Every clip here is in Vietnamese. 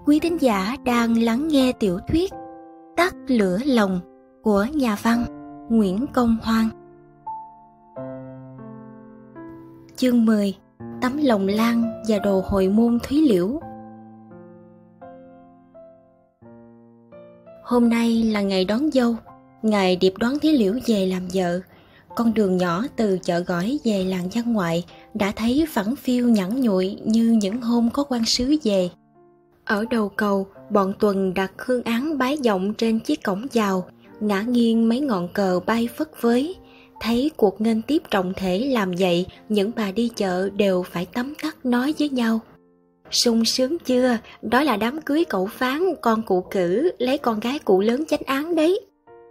quý thính giả đang lắng nghe tiểu thuyết Tắt lửa lòng của nhà văn Nguyễn Công Hoan. Chương 10. Tấm lòng lan và đồ hồi môn Thúy Liễu. Hôm nay là ngày đón dâu. Ngày Điệp đón Thúy Liễu về làm vợ. Con đường nhỏ từ chợ Gỏi về làng Văn Ngoại đã thấy phẳng phiu nhẵn nhụi như những hôm có quan sứ về. Ở đầu cầu, bọn Tuần đặt hương án bái vọng trên chiếc cổng vào, ngả nghiêng mấy ngọn cờ bay phất phới. Thấy cuộc nghênh tiếp trọng thể làm vậy, những bà đi chợ đều phải tấm tắc nói với nhau: sung sướng chưa, đó là đám cưới cậu Phán, con cụ Cử lấy con gái cụ lớn chánh án đấy.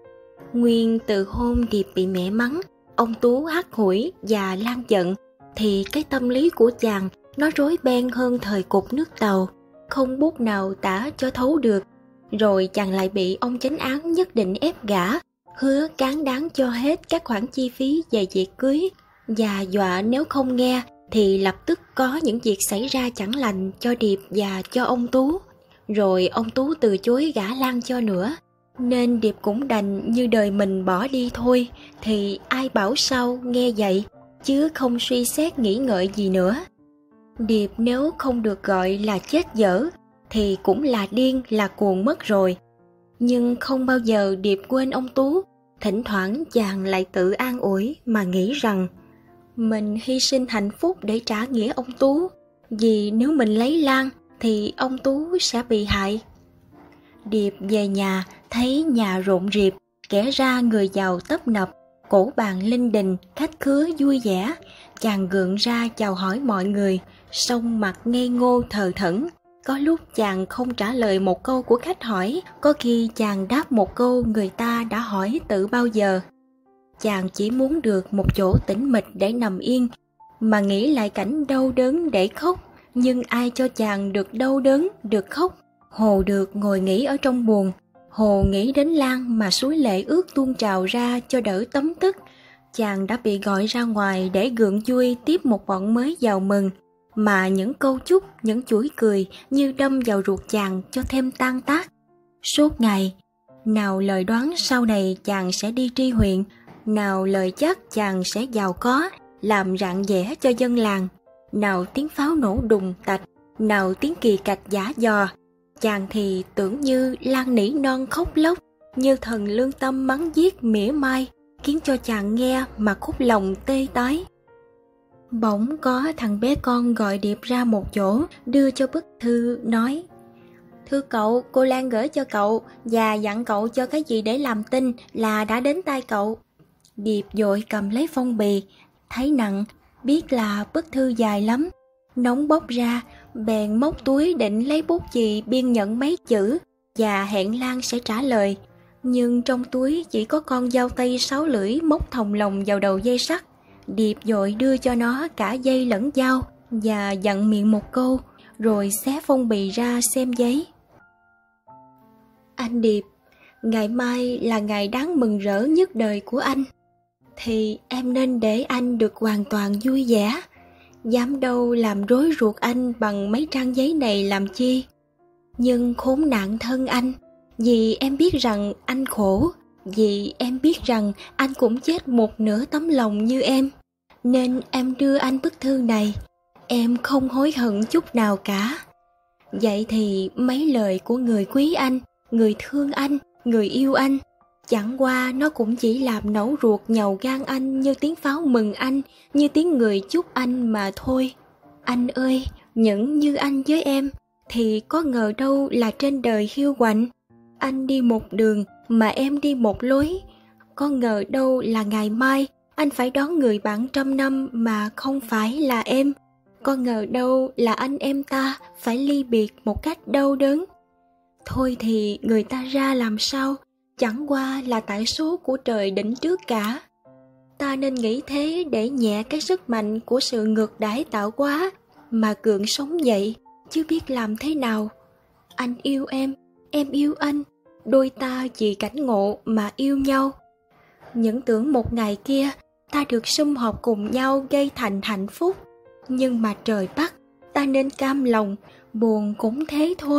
Nguyên từ hôm Điệp bị mẹ mắng, ông Tú hắt hủi và lan giận, thì cái tâm lý của chàng nó rối beng hơn thời cục nước tàu, không bút nào tả cho thấu được. Rồi chàng lại bị ông chánh án nhất định ép gả, hứa cán đáng cho hết các khoản chi phí về việc cưới, và dọa nếu không nghe thì lập tức có những việc xảy ra chẳng lành cho Điệp và cho ông Tú. Rồi ông Tú từ chối gả Lan cho nữa, nên Điệp cũng đành như đời mình bỏ đi thôi. Thì ai bảo sao nghe vậy, chứ không suy xét nghĩ ngợi gì nữa. Điệp nếu không được gọi là chết dở thì cũng là điên là cuồng mất rồi. Nhưng không bao giờ Điệp quên ông Tú. Thỉnh thoảng chàng lại tự an ủi mà nghĩ rằng mình hy sinh hạnh phúc để trả nghĩa ông Tú, vì nếu mình lấy Lan thì ông Tú sẽ bị hại. Điệp về nhà thấy nhà rộn rịp, kẻ ra người vào tấp nập, cổ bàn linh đình, khách khứa vui vẻ. Chàng gượng ra chào hỏi mọi người, song mặt ngây ngô thờ thẫn. Có lúc chàng không trả lời một câu của khách hỏi, có khi chàng đáp một câu người ta đã hỏi từ bao giờ. Chàng chỉ muốn được một chỗ tĩnh mịch để nằm yên, mà nghĩ lại cảnh đau đớn để khóc. Nhưng ai cho chàng được đau đớn, được khóc. Hồ được ngồi nghỉ ở trong buồng. Hồ nghĩ đến Lan mà suối lệ ướt tuôn trào ra cho đỡ tấm tức. Chàng đã bị gọi ra ngoài để gượng vui tiếp một bọn mới vào mừng, mà những câu chúc, những chuỗi cười như đâm vào ruột chàng cho thêm tan tác. Suốt ngày, nào lời đoán sau này chàng sẽ đi tri huyện, nào lời chắc chàng sẽ giàu có, làm rạng rẽ cho dân làng, nào tiếng pháo nổ đùng tạch, nào tiếng kỳ cạch giả dò. Chàng thì tưởng như Lan nỉ non khóc lóc, như thần lương tâm mắng giết mỉa mai, khiến cho chàng nghe mà khúc lòng tê tái. Bỗng có thằng bé con gọi Điệp ra một chỗ, đưa cho bức thư nói: thưa cậu, cô Lan gửi cho cậu và dặn cậu cho cái gì để làm tin là đã đến tay cậu. Điệp vội cầm lấy phong bì, thấy nặng, biết là bức thư dài lắm, nóng bốc ra, bèn móc túi định lấy bút chì biên nhận mấy chữ và hẹn Lan sẽ trả lời. Nhưng trong túi chỉ có con dao tây 6 lưỡi móc thòng lồng vào đầu dây sắt. Điệp vội đưa cho nó cả dây lẫn dao và dặn miệng một câu, rồi xé phong bì ra xem giấy. Anh Điệp, ngày mai là ngày đáng mừng rỡ nhất đời của anh, thì em nên để anh được hoàn toàn vui vẻ. Dám đâu làm rối ruột anh bằng mấy trang giấy này làm chi. Nhưng khốn nạn thân anh, vì em biết rằng anh khổ, vì em biết rằng anh cũng chết một nửa tấm lòng như em, nên em đưa anh bức thư này. Em không hối hận chút nào cả. Vậy thì mấy lời của người quý anh, người thương anh, người yêu anh, chẳng qua nó cũng chỉ làm nổ ruột nhàu gan anh như tiếng pháo mừng anh, như tiếng người chúc anh mà thôi. Anh ơi, những như anh với em thì có ngờ đâu là trên đời hiu quạnh. Anh đi một đường mà em đi một lối. Có ngờ đâu là ngày mai anh phải đón người bạn trăm năm mà không phải là em. Có ngờ đâu là anh em ta phải ly biệt một cách đau đớn. Thôi thì người ta ra làm sao, chẳng qua là tại số của trời định trước cả. Ta nên nghĩ thế để nhẹ cái sức mạnh của sự ngược đãi tạo hóa mà gượng sống dậy, chứ biết làm thế nào. Anh yêu em yêu anh, đôi ta vì cảnh ngộ mà yêu nhau. Những tưởng một ngày kia ta được sum họp cùng nhau gây thành hạnh phúc, nhưng mà trời bắt, ta nên cam lòng, buồn cũng thế thôi,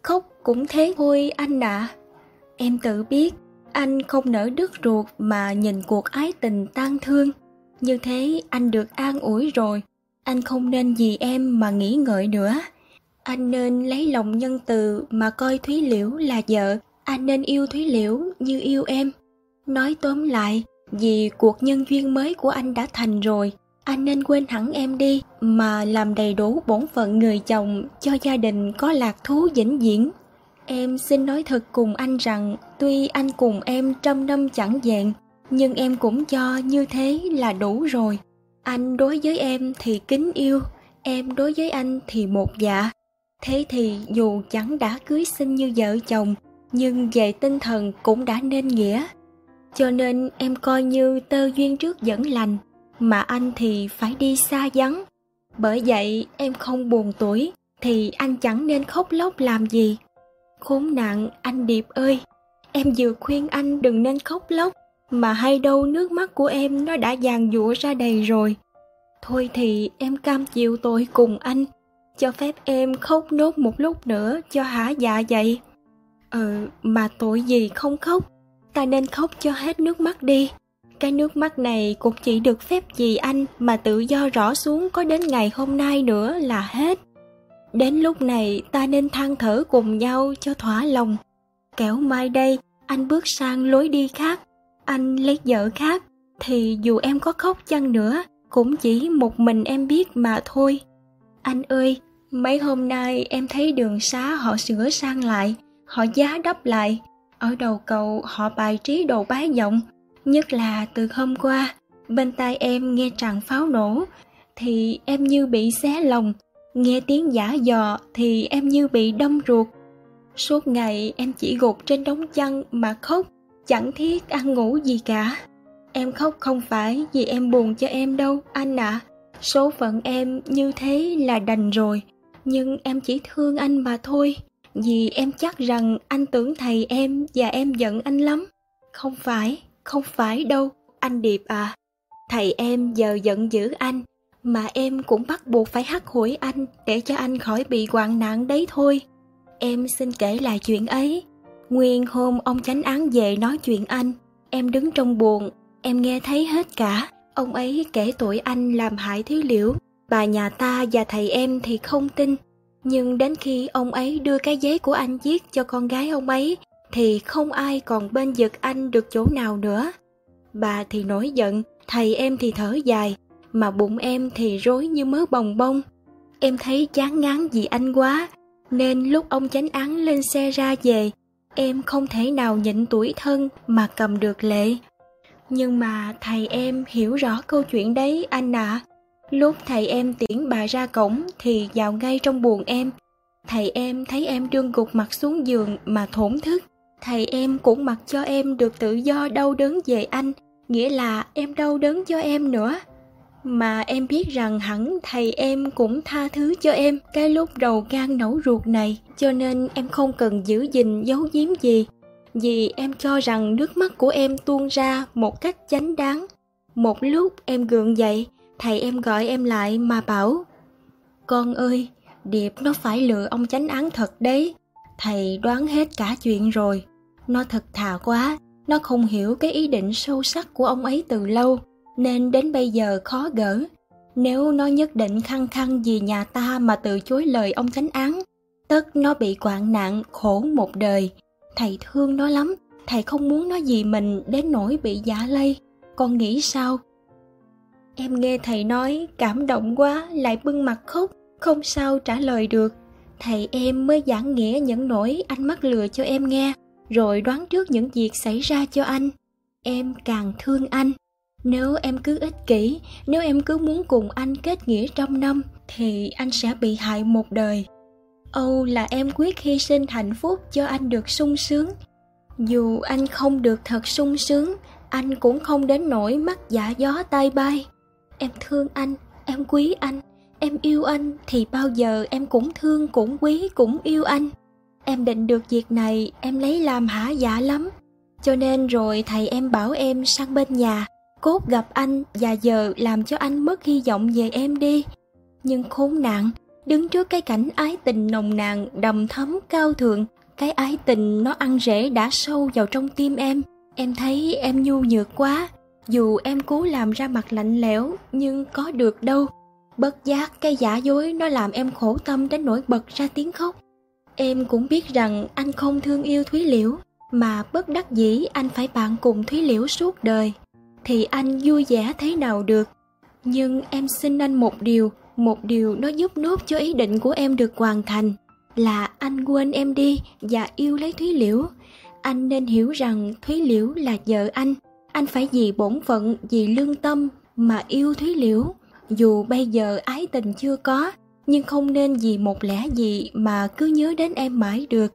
khóc cũng thế thôi anh ạ. Em tự biết anh không nỡ đứt ruột mà nhìn cuộc ái tình tan thương. Như thế anh được an ủi rồi. Anh không nên vì em mà nghĩ ngợi nữa. Anh nên lấy lòng nhân từ mà coi Thúy Liễu là vợ. Anh nên yêu Thúy Liễu như yêu em. Nói tóm lại, vì cuộc nhân duyên mới của anh đã thành rồi, anh nên quên hẳn em đi mà làm đầy đủ bổn phận người chồng cho gia đình có lạc thú vĩnh viễn. Em xin nói thật cùng anh rằng tuy anh cùng em 100 năm chẳng vẹn, nhưng em cũng cho như thế là đủ rồi. Anh đối với em thì kính yêu, em đối với anh thì một dạ. Thế thì dù chẳng đã cưới xin như vợ chồng, nhưng về tinh thần cũng đã nên nghĩa. Cho nên em coi như tơ duyên trước dẫn lành, mà anh thì phải đi xa vắng. Bởi vậy em không buồn tuổi, thì anh chẳng nên khóc lóc làm gì. Khốn nạn anh Điệp ơi, em vừa khuyên anh đừng nên khóc lóc, mà hay đâu nước mắt của em nó đã giàn giụa ra đầy rồi. Thôi thì em cam chịu tội cùng anh, cho phép em khóc nốt một lúc nữa cho hả dạ vậy. Mà tội gì không khóc, ta nên khóc cho hết nước mắt đi. Cái nước mắt này cũng chỉ được phép vì anh mà tự do rõ xuống có đến ngày hôm nay nữa là hết. Đến lúc này ta nên than thở cùng nhau cho thỏa lòng. Kẻo mai đây anh bước sang lối đi khác, anh lấy vợ khác, thì dù em có khóc chăng nữa cũng chỉ một mình em biết mà thôi. Anh ơi, mấy hôm nay em thấy đường xá họ sửa sang lại, họ giá đắp lại, ở đầu cầu họ bài trí đồ bái vọng. Nhất là từ hôm qua, bên tai em nghe tràng pháo nổ, thì em như bị xé lòng. Nghe tiếng giã giò thì em như bị đâm ruột. Suốt ngày em chỉ gục trên đống chăn mà khóc, chẳng thiết ăn ngủ gì cả. Em khóc không phải vì em buồn cho em đâu anh ạ. Số phận em như thế là đành rồi, nhưng em chỉ thương anh mà thôi. Vì em chắc rằng anh tưởng thầy em và em giận anh lắm. Không phải đâu, anh Điệp à. Thầy em giờ giận dữ anh, mà em cũng bắt buộc phải hắt hủi anh để cho anh khỏi bị hoạn nạn đấy thôi. Em xin kể lại chuyện ấy. Nguyên hôm ông chánh án về nói chuyện anh, em đứng trong buồng, em nghe thấy hết cả. Ông ấy kể tội anh làm hại Thúy Liễu. Bà nhà ta và thầy em thì không tin, nhưng đến khi ông ấy đưa cái giấy của anh viết cho con gái ông ấy, thì không ai còn bên vực anh được chỗ nào nữa. Bà thì nổi giận, thầy em thì thở dài, mà bụng em thì rối như mớ bồng bông. Em thấy chán ngán vì anh quá, nên lúc ông chánh án lên xe ra về, em không thể nào nhịn tủi thân mà cầm được lệ. Nhưng mà thầy em hiểu rõ câu chuyện đấy anh ạ. Lúc thầy em tiễn bà ra cổng thì vào ngay trong buồng em. Thầy em thấy em đương gục mặt xuống giường mà thổn thức. Thầy em cũng mặc cho em được tự do đau đớn về anh, nghĩa là em đau đớn cho em nữa. Mà em biết rằng hẳn thầy em cũng tha thứ cho em cái lúc đầu gan nấu ruột này, cho nên em không cần giữ gìn giấu giếm gì. Vì em cho rằng nước mắt của em tuôn ra một cách chánh đáng. Một lúc em gượng dậy, thầy em gọi em lại mà bảo: "Con ơi, Điệp nó phải lừa ông chánh án thật đấy. Thầy đoán hết cả chuyện rồi. Nó thật thà quá, nó không hiểu cái ý định sâu sắc của ông ấy từ lâu, nên đến bây giờ khó gỡ. Nếu nó nhất định khăng khăng vì nhà ta mà từ chối lời ông chánh án, tất nó bị hoạn nạn khổ một đời. Thầy thương nó lắm, thầy không muốn nó vì mình đến nỗi bị dạ lây. Con nghĩ sao?" Em nghe thầy nói cảm động quá, lại bưng mặt khóc, không sao trả lời được. Thầy em mới giảng nghĩa những nỗi anh mắc lừa cho em nghe, rồi đoán trước những việc xảy ra cho anh. Em càng thương anh. Nếu em cứ ích kỷ, nếu em cứ muốn cùng anh kết nghĩa trăm năm, thì anh sẽ bị hại một đời. Âu là em quyết hy sinh hạnh phúc cho anh được sung sướng. Dù anh không được thật sung sướng, anh cũng không đến nỗi mắc dạ gió tai bay. Em thương anh, em quý anh, em yêu anh, thì bao giờ em cũng thương, cũng quý, cũng yêu anh. Em định được việc này, em lấy làm hả dạ lắm. Cho nên rồi thầy em bảo em sang bên nhà, cốt gặp anh và giờ làm cho anh mất hy vọng về em đi. Nhưng khốn nạn, đứng trước cái cảnh ái tình nồng nàn, đầm thấm cao thượng. Cái ái tình nó ăn rễ đã sâu vào trong tim em thấy em nhu nhược quá. Dù em cố làm ra mặt lạnh lẽo, nhưng có được đâu. Bất giác cái giả dối nó làm em khổ tâm đến nỗi bật ra tiếng khóc. Em cũng biết rằng anh không thương yêu Thúy Liễu, mà bất đắc dĩ anh phải bạn cùng Thúy Liễu suốt đời, thì anh vui vẻ thế nào được. Nhưng em xin anh một điều nó giúp nốt cho ý định của em được hoàn thành, là anh quên em đi và yêu lấy Thúy Liễu. Anh nên hiểu rằng Thúy Liễu là vợ anh phải vì bổn phận, vì lương tâm mà yêu Thúy Liễu. Dù bây giờ ái tình chưa có, nhưng không nên vì một lẽ gì mà cứ nhớ đến em mãi được.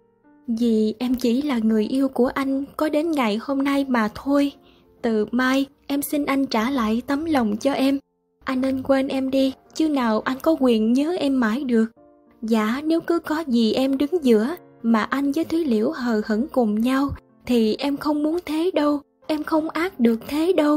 Vì em chỉ là người yêu của anh có đến ngày hôm nay mà thôi. Từ mai em xin anh trả lại tấm lòng cho em. Anh nên quên em đi, chứ nào anh có quyền nhớ em mãi được. Dạ, nếu cứ có gì em đứng giữa mà anh với Thúy Liễu hờ hững cùng nhau, thì em không muốn thế đâu, em không ác được thế đâu.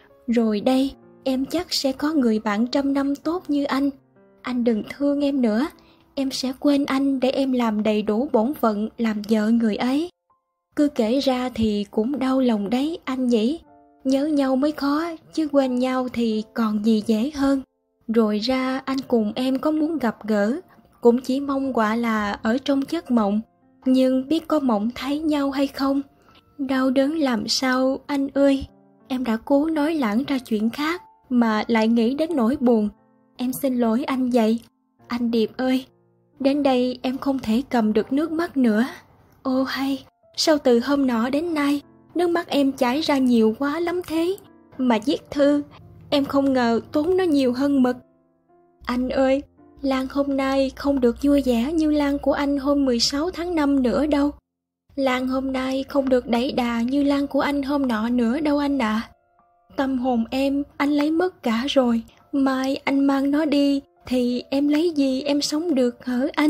Rồi đây, em chắc sẽ có người bạn trăm năm tốt như anh. Anh đừng thương em nữa, em sẽ quên anh để em làm đầy đủ bổn phận làm vợ người ấy. Cứ kể ra thì cũng đau lòng đấy anh nhỉ. Nhớ nhau mới khó, chứ quên nhau thì còn gì dễ hơn. Rồi ra anh cùng em có muốn gặp gỡ, cũng chỉ mong quả là ở trong giấc mộng, nhưng biết có mộng thấy nhau hay không. Đau đớn làm sao anh ơi. Em đã cố nói lãng ra chuyện khác mà lại nghĩ đến nỗi buồn. Em xin lỗi anh vậy. Anh Điệp ơi, đến đây em không thể cầm được nước mắt nữa. Ô hay, sao từ hôm nọ đến nay nước mắt em chảy ra nhiều quá lắm thế. Mà viết thư, em không ngờ tốn nó nhiều hơn mực. Anh ơi, Lan hôm nay không được vui vẻ như Lan của anh hôm 16 tháng 5 nữa đâu. Lan hôm nay không được đẩy đà như Lan của anh hôm nọ nữa đâu anh ạ. Tâm hồn em anh lấy mất cả rồi. Mai anh mang nó đi thì em lấy gì em sống được hở anh?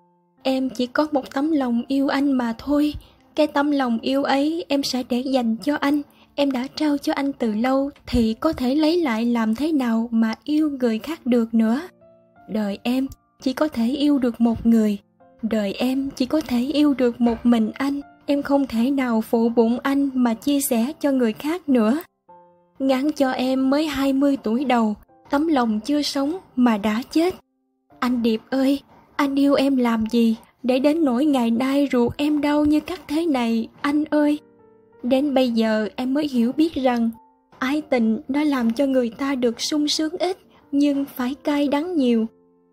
Em chỉ có một tấm lòng yêu anh mà thôi. Cái tấm lòng yêu ấy em sẽ để dành cho anh. Em đã trao cho anh từ lâu, thì có thể lấy lại làm thế nào mà yêu người khác được nữa. Đời em chỉ có thể yêu được một người. Đời em chỉ có thể yêu được một mình anh. Em không thể nào phụ bụng anh mà chia sẻ cho người khác nữa. Ngắn cho em mới 20 tuổi đầu, tấm lòng chưa sống mà đã chết. Anh Điệp ơi, anh yêu em làm gì để đến nỗi ngày nay ruột em đau như cắt thế này, anh ơi. Đến bây giờ em mới hiểu biết rằng ái tình nó làm cho người ta được sung sướng ít, nhưng phải cay đắng nhiều.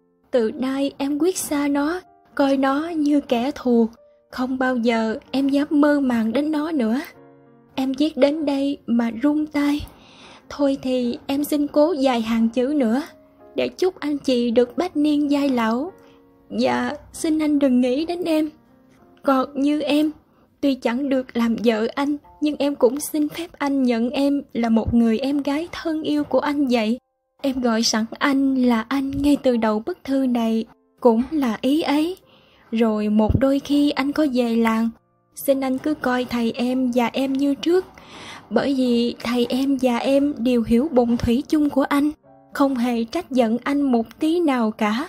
Từ nay em quyết xa nó, coi nó như kẻ thù. Không bao giờ em dám mơ màng đến nó nữa. Em viết đến đây mà run tay. Thôi thì em xin cố vài hàng chữ nữa, để chúc anh chị được bách niên giai lão. Và xin anh đừng nghĩ đến em. Còn như em, tuy chẳng được làm vợ anh, nhưng em cũng xin phép anh nhận em là một người em gái thân yêu của anh vậy. Em gọi sẵn anh là anh ngay từ đầu bức thư này, cũng là ý ấy. Rồi một đôi khi anh có về làng, xin anh cứ coi thầy em và em như trước. Bởi vì thầy em và em đều hiểu bụng thủy chung của anh, không hề trách giận anh một tí nào cả.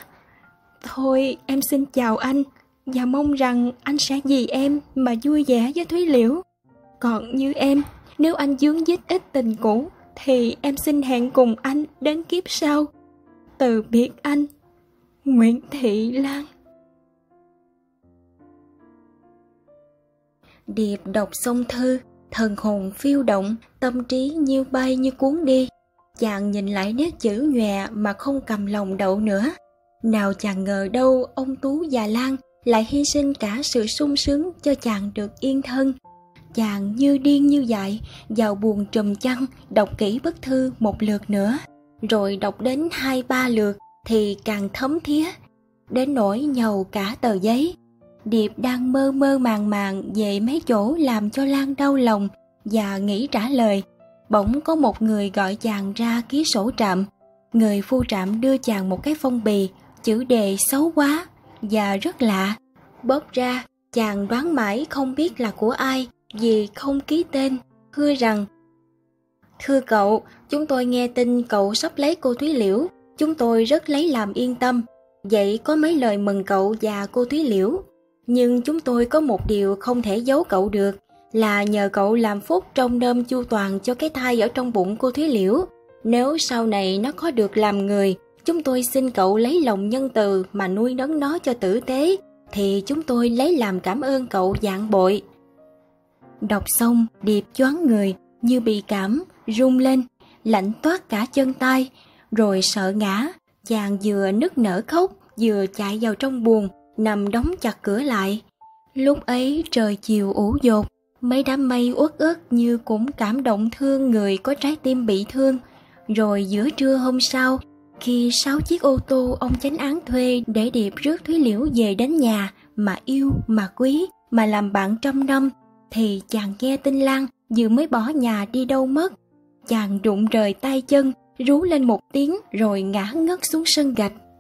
Thôi em xin chào anh, và mong rằng anh sẽ vì em mà vui vẻ với Thúy Liễu. Còn như em, nếu anh dướng dít ít tình cũ, thì em xin hẹn cùng anh đến kiếp sau. Từ biệt anh, Nguyễn Thị Lan. Điệp đọc xong thư, thần hồn phiêu động, tâm trí như bay như cuốn đi. Chàng nhìn lại nét chữ nhòe mà không cầm lòng đậu nữa. Nào chàng ngờ đâu ông Tú và Lan lại hy sinh cả sự sung sướng cho chàng được yên thân. Chàng như điên như dại, vào buồng trùm chăn, đọc kỹ bức thư một lượt nữa. Rồi đọc đến 2-3 lượt thì càng thấm thía, đến nỗi nhầu cả tờ giấy. Điệp đang mơ mơ màng màng về mấy chỗ làm cho Lan đau lòng và nghĩ trả lời. Bỗng có một người gọi chàng ra ký sổ trạm. Người phu trạm đưa chàng một cái phong bì, chữ đề xấu quá và rất lạ. Bóp ra, chàng đoán mãi không biết là của ai vì không ký tên. Thưa rằng: Thưa cậu, chúng tôi nghe tin cậu sắp lấy cô Thúy Liễu. Chúng tôi rất lấy làm yên tâm. Vậy có mấy lời mừng cậu và cô Thúy Liễu. Nhưng chúng tôi có một điều không thể giấu cậu được, là nhờ cậu làm phúc trông nom chu toàn cho cái thai ở trong bụng cô Thúy Liễu. Nếu sau này nó có được làm người, chúng tôi xin cậu lấy lòng nhân từ mà nuôi nấng nó cho tử tế, thì chúng tôi lấy làm cảm ơn cậu vạn bội. Đọc xong, Điệp choáng người, như bị cảm, run lên, lạnh toát cả chân tay, rồi sợ ngã. Chàng vừa nức nở khóc, vừa chạy vào trong buồng, nằm đóng chặt cửa lại. Lúc ấy trời chiều ủ dột, mấy đám mây uất ức như cũng cảm động thương người có trái tim bị thương. Rồi giữa trưa hôm sau, khi 6 chiếc ô tô ông chánh án thuê để Điệp rước Thúy Liễu về đến nhà mà yêu, mà quý, mà làm bạn trăm năm, thì chàng nghe tin Lan vừa mới bỏ nhà đi đâu mất. Chàng rụng rời tay chân, rú lên một tiếng rồi ngã ngất xuống sân gạch.